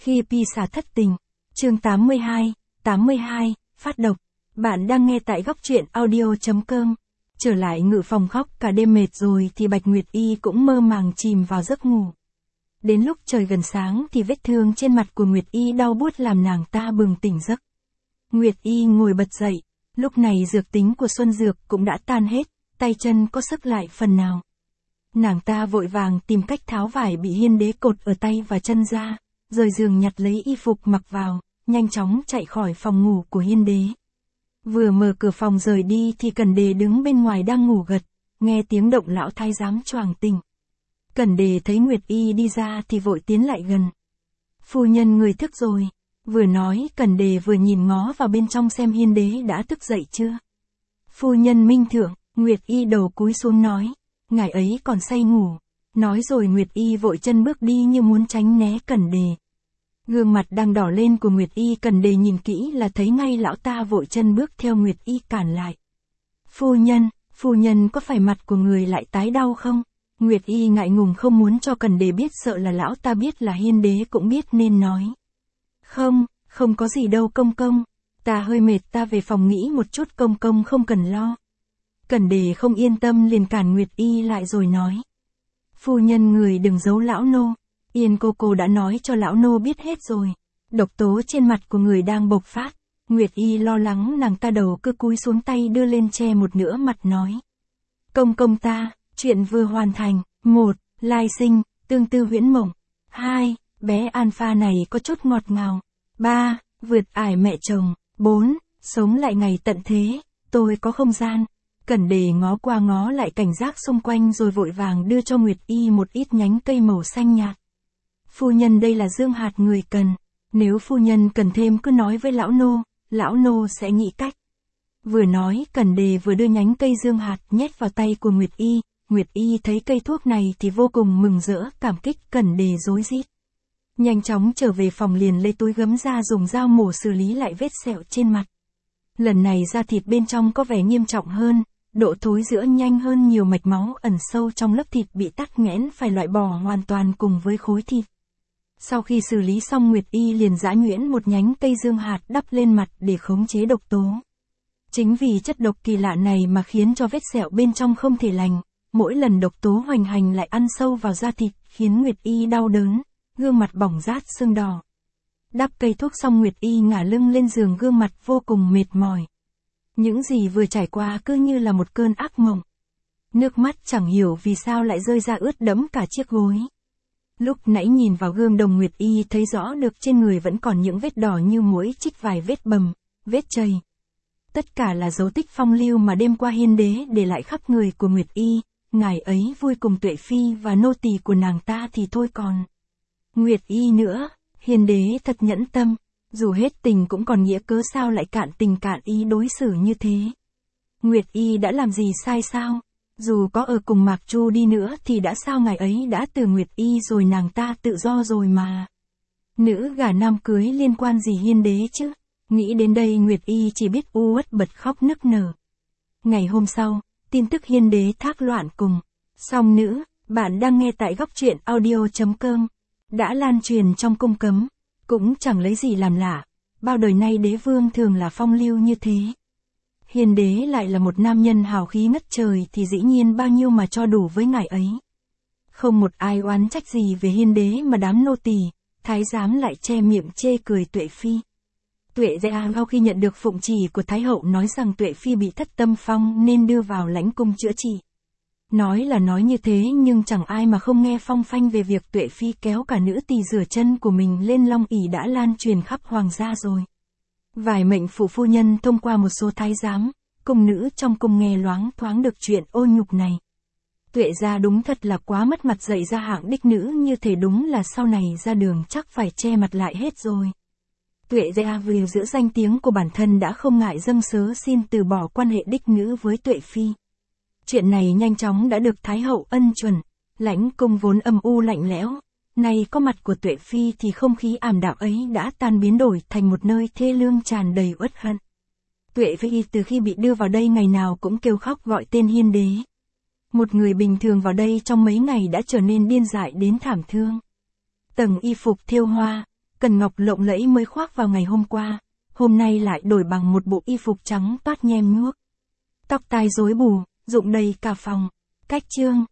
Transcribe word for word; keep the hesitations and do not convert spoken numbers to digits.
Khi Pisa thất tình, chương tám mươi hai, tám mươi hai, phát độc. Bạn đang nghe tại góc truyện audio.com. Trở lại ngự phòng khóc cả đêm mệt rồi thì Bạch Nguyệt Y cũng mơ màng chìm vào giấc ngủ. Đến lúc trời gần sáng thì vết thương trên mặt của Nguyệt Y đau buốt làm nàng ta bừng tỉnh giấc. Nguyệt Y ngồi bật dậy, lúc này dược tính của Xuân Dược cũng đã tan hết, tay chân có sức lại phần nào. Nàng ta vội vàng tìm cách tháo vải bị Hiên Đế cột ở tay và chân ra, rời giường nhặt lấy y phục mặc vào, nhanh chóng chạy khỏi phòng ngủ của Hiên Đế. Vừa mở cửa phòng rời đi thì Cẩn Đề đứng bên ngoài đang ngủ gật, nghe tiếng động lão thái giám choàng tỉnh. Cẩn Đề thấy Nguyệt Y đi ra thì vội tiến lại gần. Phu nhân người thức rồi. Vừa nói Cẩn Đề vừa nhìn ngó vào bên trong xem Hiên Đế đã thức dậy chưa. Phu nhân minh thượng, Nguyệt Y đầu cúi xuống nói, ngài ấy còn say ngủ. Nói rồi Nguyệt Y vội chân bước đi như muốn tránh né Cẩn Đề. Gương mặt đang đỏ lên của Nguyệt Y Cẩn Đề nhìn kỹ là thấy ngay lão ta vội chân bước theo Nguyệt Y cản lại. Phu nhân, phu nhân có phải mặt của người lại tái đau không? Nguyệt Y ngại ngùng không muốn cho Cẩn Đề biết, sợ là lão ta biết là Hiên Đế cũng biết nên nói. Không, không có gì đâu công công. Ta hơi mệt, ta về phòng nghĩ một chút, công công không cần lo. Cẩn Đề không yên tâm liền cản Nguyệt Y lại rồi nói. Phu nhân người đừng giấu lão nô. Yên cô cô đã nói cho lão nô biết hết rồi. Độc tố trên mặt của người đang bộc phát. Nguyệt Y lo lắng, nàng ta đầu cứ cúi xuống, tay đưa lên che một nửa mặt nói. Công công ta, chuyện vừa hoàn thành. Một, lai sinh, tương tư huyễn mộng. Hai, bé Alpha này có chút ngọt ngào. Ba, vượt ải mẹ chồng. Bốn, sống lại ngày tận thế. Tôi có không gian. Cẩn Đề ngó qua ngó lại cảnh giác xung quanh rồi vội vàng đưa cho Nguyệt Y một ít nhánh cây màu xanh nhạt. Phu nhân đây là dương hạt người cần. Nếu phu nhân cần thêm cứ nói với lão nô, lão nô sẽ nghĩ cách. Vừa nói Cẩn Đề vừa đưa nhánh cây dương hạt nhét vào tay của Nguyệt Y. Nguyệt Y thấy cây thuốc này thì vô cùng mừng rỡ, cảm kích. Cẩn Đề rối rít. Nhanh chóng trở về phòng liền lấy túi gấm ra dùng dao mổ xử lý lại vết sẹo trên mặt. Lần này da thịt bên trong có vẻ nghiêm trọng hơn, độ thối rữa nhanh hơn nhiều, mạch máu ẩn sâu trong lớp thịt bị tắc nghẽn phải loại bỏ hoàn toàn cùng với khối thịt. Sau khi xử lý xong Nguyệt Y liền giã nhuyễn một nhánh cây dương hạt đắp lên mặt để khống chế độc tố. Chính vì chất độc kỳ lạ này mà khiến cho vết sẹo bên trong không thể lành, mỗi lần độc tố hoành hành lại ăn sâu vào da thịt khiến Nguyệt Y đau đớn, gương mặt bỏng rát sưng đỏ. Đắp cây thuốc xong Nguyệt Y ngả lưng lên giường, gương mặt vô cùng mệt mỏi. Những gì vừa trải qua cứ như là một cơn ác mộng. Nước mắt chẳng hiểu vì sao lại rơi ra ướt đẫm cả chiếc gối. Lúc nãy nhìn vào gương đồng Nguyệt Y thấy rõ được trên người vẫn còn những vết đỏ như muỗi chích, vài vết bầm, vết chày. Tất cả là dấu tích phong lưu mà đêm qua Hiên Đế để lại khắp người của Nguyệt Y, ngài ấy vui cùng Tuệ Phi và nô tỳ của nàng ta thì thôi còn Nguyệt Y nữa. Hiên Đế thật nhẫn tâm, dù hết tình cũng còn nghĩa cớ sao lại cạn tình cạn ý đối xử như thế. Nguyệt Y đã làm gì sai sao? Dù có ở cùng Mạc Chu đi nữa thì đã sao, ngài ấy đã từ Nguyệt Y rồi, nàng ta tự do rồi mà. Nữ gả nam cưới liên quan gì Hiên Đế chứ? Nghĩ đến đây Nguyệt Y chỉ biết u uất bật khóc nức nở. Ngày hôm sau, tin tức Hiên Đế thác loạn cùng song nữ, bạn đang nghe tại góc truyện audio.com, đã lan truyền trong cung cấm. Cũng chẳng lấy gì làm lạ, bao đời nay đế vương thường là phong lưu như thế. Hiên Đế lại là một nam nhân hào khí ngất trời thì dĩ nhiên bao nhiêu mà cho đủ với ngài ấy. Không một ai oán trách gì về Hiên Đế mà đám nô tỳ, thái giám lại che miệng chê cười Tuệ Phi. Tuệ Gia sau khi nhận được phụng chỉ của Thái hậu nói rằng Tuệ Phi bị thất tâm phong nên đưa vào lãnh cung chữa trị. Nói là nói như thế nhưng chẳng ai mà không nghe phong phanh về việc Tuệ Phi kéo cả nữ tỳ rửa chân của mình lên long ỷ đã lan truyền khắp hoàng gia rồi. Vài mệnh phụ phu nhân thông qua một số thái giám, cung nữ trong cung nghe loáng thoáng được chuyện ô nhục này. Tuệ Gia đúng thật là quá mất mặt, dạy ra hạng đích nữ như thế đúng là sau này ra đường chắc phải che mặt lại hết rồi. Tuệ Gia vì giữ danh tiếng của bản thân đã không ngại dâng sớ xin từ bỏ quan hệ đích nữ với Tuệ Phi. Chuyện này nhanh chóng đã được Thái hậu ân chuẩn. Lãnh cung vốn âm u lạnh lẽo, nay có mặt của Tuệ Phi thì không khí ảm đạm ấy đã tan biến đổi thành một nơi thê lương tràn đầy uất hận. Tuệ Phi từ khi bị đưa vào đây ngày nào cũng kêu khóc gọi tên Hiên Đế. Một người bình thường vào đây trong mấy ngày đã trở nên điên dại đến thảm thương. Tầng y phục thêu hoa, cần ngọc lộng lẫy mới khoác vào ngày hôm qua, hôm nay lại đổi bằng một bộ y phục trắng toát nhem nhuốc. Tóc tai rối bù, rụng đầy cả phòng. Cách chương